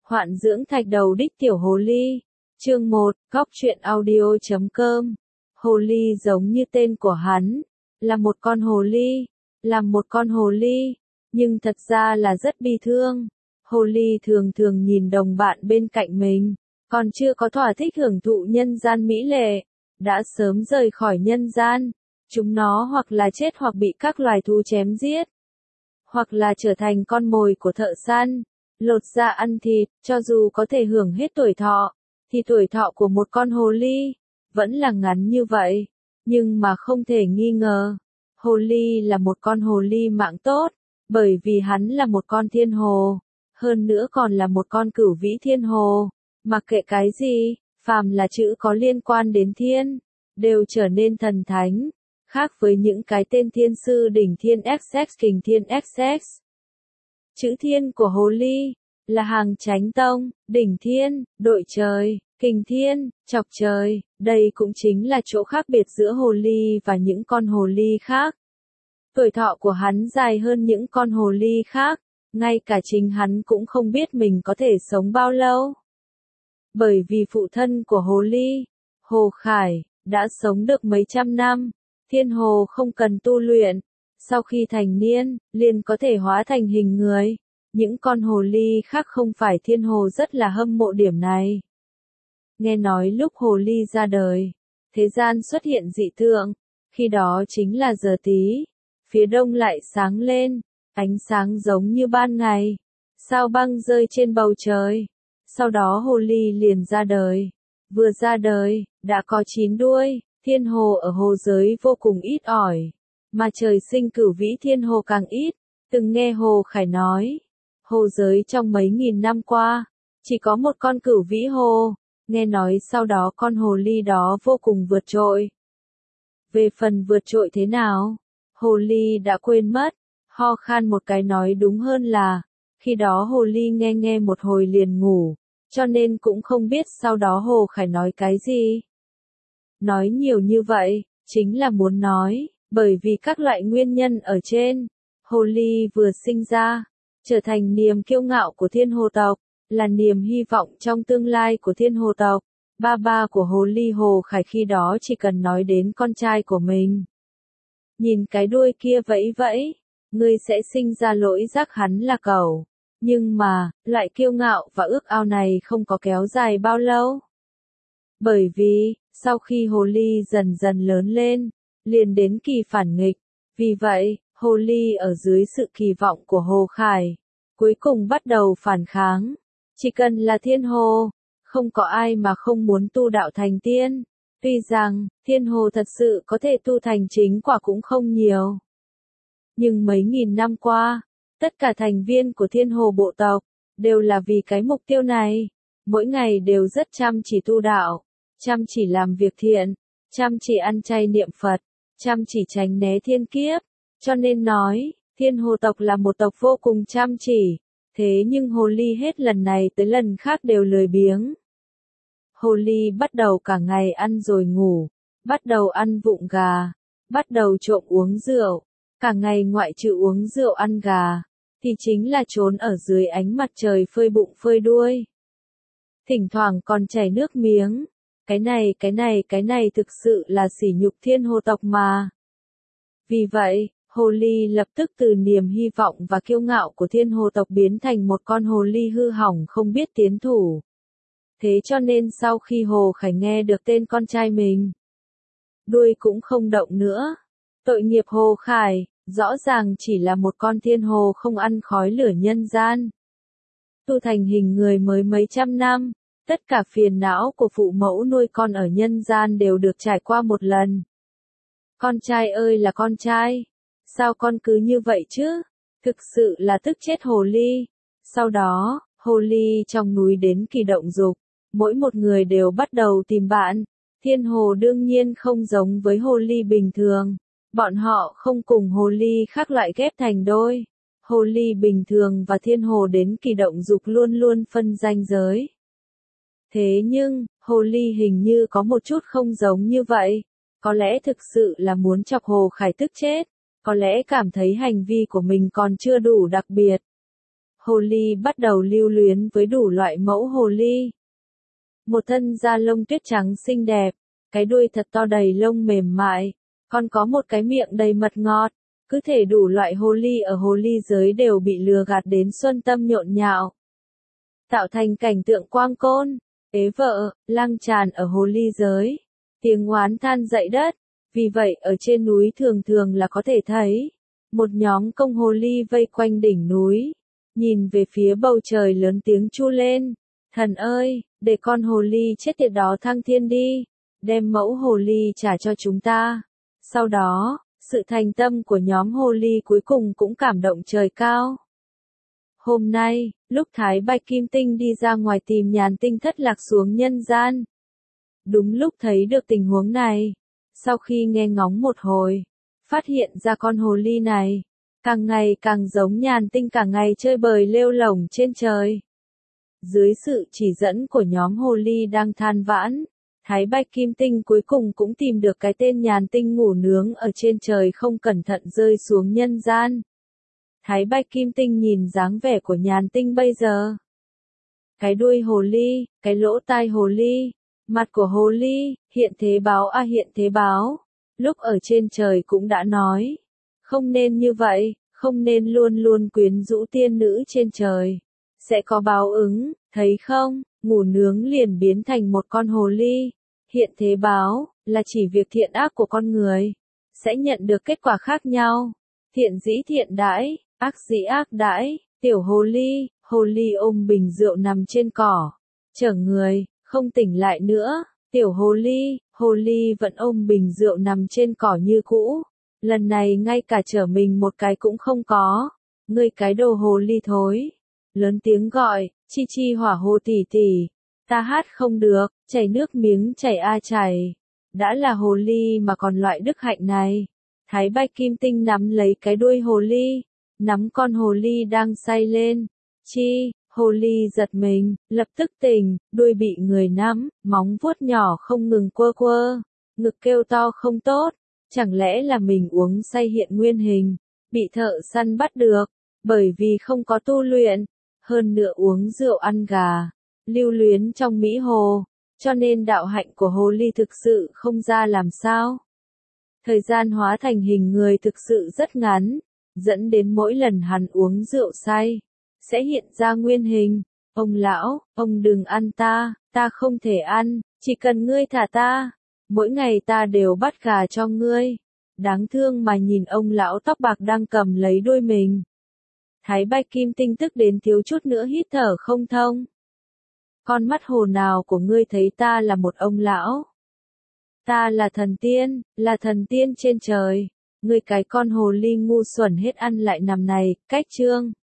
Hoạn dưỡng thạch đầu đích tiểu hồ ly. Chương 1, Góc truyện audio.com. Hồ ly giống như tên của hắn, là một con hồ ly, làm một con hồ ly, nhưng thật ra là rất bi thương. Hồ ly thường thường nhìn đồng bạn bên cạnh mình, còn chưa có thỏa thích hưởng thụ nhân gian mỹ lệ, đã sớm rời khỏi nhân gian. Chúng nó hoặc là chết hoặc bị các loài thú chém giết, hoặc là trở thành con mồi của thợ săn, lột da ăn thịt. Cho dù có thể hưởng hết tuổi thọ, thì tuổi thọ của một con hồ ly vẫn là ngắn như vậy. Nhưng mà không thể nghi ngờ, hồ ly là một con hồ ly mạng tốt, bởi vì hắn là một con thiên hồ, hơn nữa còn là một con cửu vĩ thiên hồ. Mặc kệ cái gì, phàm là chữ có liên quan đến thiên, đều trở nên thần thánh, khác với những cái tên thiên sư đỉnh thiên XX kình thiên XX. Chữ thiên của hồ ly là hàng chánh tông, đỉnh thiên, đội trời, kình thiên, chọc trời. Đây cũng chính là chỗ khác biệt giữa hồ ly và những con hồ ly khác. Tuổi thọ của hắn dài hơn những con hồ ly khác, ngay cả chính hắn cũng không biết mình có thể sống bao lâu. Bởi vì phụ thân của hồ ly, Hồ Khải, đã sống được mấy trăm năm. Thiên hồ không cần tu luyện, sau khi thành niên, liền có thể hóa thành hình người. Những con hồ ly khác không phải thiên hồ rất là hâm mộ điểm này. Nghe nói lúc hồ ly ra đời, thế gian xuất hiện dị tượng, khi đó chính là giờ tí, phía đông lại sáng lên, ánh sáng giống như ban ngày, sao băng rơi trên bầu trời. Sau đó hồ ly liền ra đời, vừa ra đời, đã có 9 đuôi. Thiên hồ ở hồ giới vô cùng ít ỏi, mà trời sinh cửu vĩ thiên hồ càng ít. Từng nghe Hồ Khải nói, hồ giới trong mấy nghìn năm qua, chỉ có một con cửu vĩ hồ. Nghe nói sau đó con hồ ly đó vô cùng vượt trội. Về phần vượt trội thế nào, hồ ly đã quên mất, ho khan một cái nói đúng hơn là, khi đó hồ ly nghe một hồi liền ngủ, cho nên cũng không biết sau đó Hồ Khải nói cái gì. Nói nhiều như vậy, chính là muốn nói, bởi vì các loại nguyên nhân ở trên, hồ ly vừa sinh ra, trở thành niềm kiêu ngạo của thiên hồ tộc, là niềm hy vọng trong tương lai của thiên hồ tộc. Ba của hồ ly Hồ Khải khi đó chỉ cần nói đến con trai của mình. Nhìn cái đuôi kia vẫy vẫy, ngươi sẽ sinh ra lỗi giác hắn là cẩu. Nhưng mà, loại kiêu ngạo và ước ao này không có kéo dài bao lâu. Bởi vì, sau khi hồ ly dần dần lớn lên, liền đến kỳ phản nghịch. Vì vậy, hồ ly ở dưới sự kỳ vọng của Hồ Khải, cuối cùng bắt đầu phản kháng. Chỉ cần là thiên hồ, không có ai mà không muốn tu đạo thành tiên. Tuy rằng, thiên hồ thật sự có thể tu thành chính quả cũng không nhiều. Nhưng mấy nghìn năm qua, tất cả thành viên của thiên hồ bộ tộc, đều là vì cái mục tiêu này. Mỗi ngày đều rất chăm chỉ tu đạo, chăm chỉ làm việc thiện, chăm chỉ ăn chay niệm Phật, chăm chỉ tránh né thiên kiếp. Cho nên nói, thiên hồ tộc là một tộc vô cùng chăm chỉ. Thế nhưng hồ ly hết lần này tới lần khác đều lười biếng. Hồ ly bắt đầu cả ngày ăn rồi ngủ, bắt đầu ăn vụng gà, bắt đầu trộm uống rượu. Cả ngày ngoại trừ uống rượu ăn gà, thì chính là trốn ở dưới ánh mặt trời phơi bụng phơi đuôi. Thỉnh thoảng còn chảy nước miếng. Cái này thực sự là sỉ nhục thiên hồ tộc mà. Vì vậy, hồ ly lập tức từ niềm hy vọng và kiêu ngạo của thiên hồ tộc biến thành một con hồ ly hư hỏng không biết tiến thủ. Thế cho nên sau khi Hồ Khải nghe được tên con trai mình, đuôi cũng không động nữa. Tội nghiệp Hồ Khải, rõ ràng chỉ là một con thiên hồ không ăn khói lửa nhân gian. Tu thành hình người mới mấy trăm năm, tất cả phiền não của phụ mẫu nuôi con ở nhân gian đều được trải qua một lần. Con trai ơi là con trai, sao con cứ như vậy chứ? Thực sự là tức chết hồ ly. Sau đó, hồ ly trong núi đến kỳ động dục, mỗi một người đều bắt đầu tìm bạn. Thiên hồ đương nhiên không giống với hồ ly bình thường. Bọn họ không cùng hồ ly khác loại ghép thành đôi. Hồ ly bình thường và thiên hồ đến kỳ động dục luôn luôn phân ranh giới. Thế nhưng, hồ ly hình như có một chút không giống như vậy. Có lẽ thực sự là muốn chọc Hồ Khải tức chết. Có lẽ cảm thấy hành vi của mình còn chưa đủ đặc biệt. Hồ ly bắt đầu lưu luyến với đủ loại mẫu hồ ly. Một thân da lông tuyết trắng xinh đẹp, cái đuôi thật to đầy lông mềm mại, còn có một cái miệng đầy mật ngọt. Cứ thể đủ loại hồ ly ở hồ ly giới đều bị lừa gạt đến xuân tâm nhộn nhạo. Tạo thành cảnh tượng quang côn, ế vợ, lang tràn ở hồ ly giới. Tiếng oán than dậy đất. Vì vậy ở trên núi thường thường là có thể thấy một nhóm công hồ ly vây quanh đỉnh núi, nhìn về phía bầu trời lớn tiếng chu lên. Thần ơi, để con hồ ly chết tiệt đó thăng thiên đi, đem mẫu hồ ly trả cho chúng ta. Sau đó, sự thành tâm của nhóm hồ ly cuối cùng cũng cảm động trời cao. Hôm nay, lúc Thái Bạch Kim Tinh đi ra ngoài tìm Nhàn Tinh thất lạc xuống nhân gian. Đúng lúc thấy được tình huống này, sau khi nghe ngóng một hồi, phát hiện ra con hồ ly này, càng ngày càng giống Nhàn Tinh cả ngày chơi bời lêu lổng trên trời. Dưới sự chỉ dẫn của nhóm hồ ly đang than vãn, Thái Bạch Kim Tinh cuối cùng cũng tìm được cái tên Nhàn Tinh ngủ nướng ở trên trời không cẩn thận rơi xuống nhân gian. Thái Bạch Kim Tinh nhìn dáng vẻ của Nhàn Tinh bây giờ. Cái đuôi hồ ly, cái lỗ tai hồ ly, mặt của hồ ly, hiện thế báo à hiện thế báo. Lúc ở trên trời cũng đã nói, không nên như vậy, không nên luôn luôn quyến rũ tiên nữ trên trời. Sẽ có báo ứng, thấy không, ngủ nướng liền biến thành một con hồ ly. Hiện thế báo, là chỉ việc thiện ác của con người, sẽ nhận được kết quả khác nhau. Thiện dĩ thiện đãi, ác dĩ ác đãi, tiểu hồ ly ôm bình rượu nằm trên cỏ, chở người, không tỉnh lại nữa, tiểu hồ ly vẫn ôm bình rượu nằm trên cỏ như cũ, lần này ngay cả chở mình một cái cũng không có, ngươi cái đồ hồ ly thối, lớn tiếng gọi, chi chi hỏa hồ tỷ tỷ, ta hát không được, chảy nước miếng chảy a chảy, đã là hồ ly mà còn loại đức hạnh này. Thái Bạch Kim Tinh nắm lấy cái đuôi hồ ly, nắm con hồ ly đang say lên. Chi, hồ ly giật mình, lập tức tỉnh, đuôi bị người nắm, móng vuốt nhỏ không ngừng quơ quơ, ngực kêu to không tốt, chẳng lẽ là mình uống say hiện nguyên hình, bị thợ săn bắt được, bởi vì không có tu luyện, hơn nữa uống rượu ăn gà, lưu luyến trong mỹ hồ, cho nên đạo hạnh của hồ ly thực sự không ra làm sao. Thời gian hóa thành hình người thực sự rất ngắn, dẫn đến mỗi lần hắn uống rượu say, sẽ hiện ra nguyên hình. Ông lão, ông đừng ăn ta, ta không thể ăn, chỉ cần ngươi thả ta, mỗi ngày ta đều bắt gà cho ngươi. Đáng thương mà nhìn ông lão tóc bạc đang cầm lấy đuôi mình. Thái Bạch Kim Tinh tức đến thiếu chút nữa hít thở không thông. Con mắt hồ nào của ngươi thấy ta là một ông lão? Ta là thần tiên trên trời. Ngươi cái con hồ ly ngu xuẩn hết ăn lại nằm này, cách chương.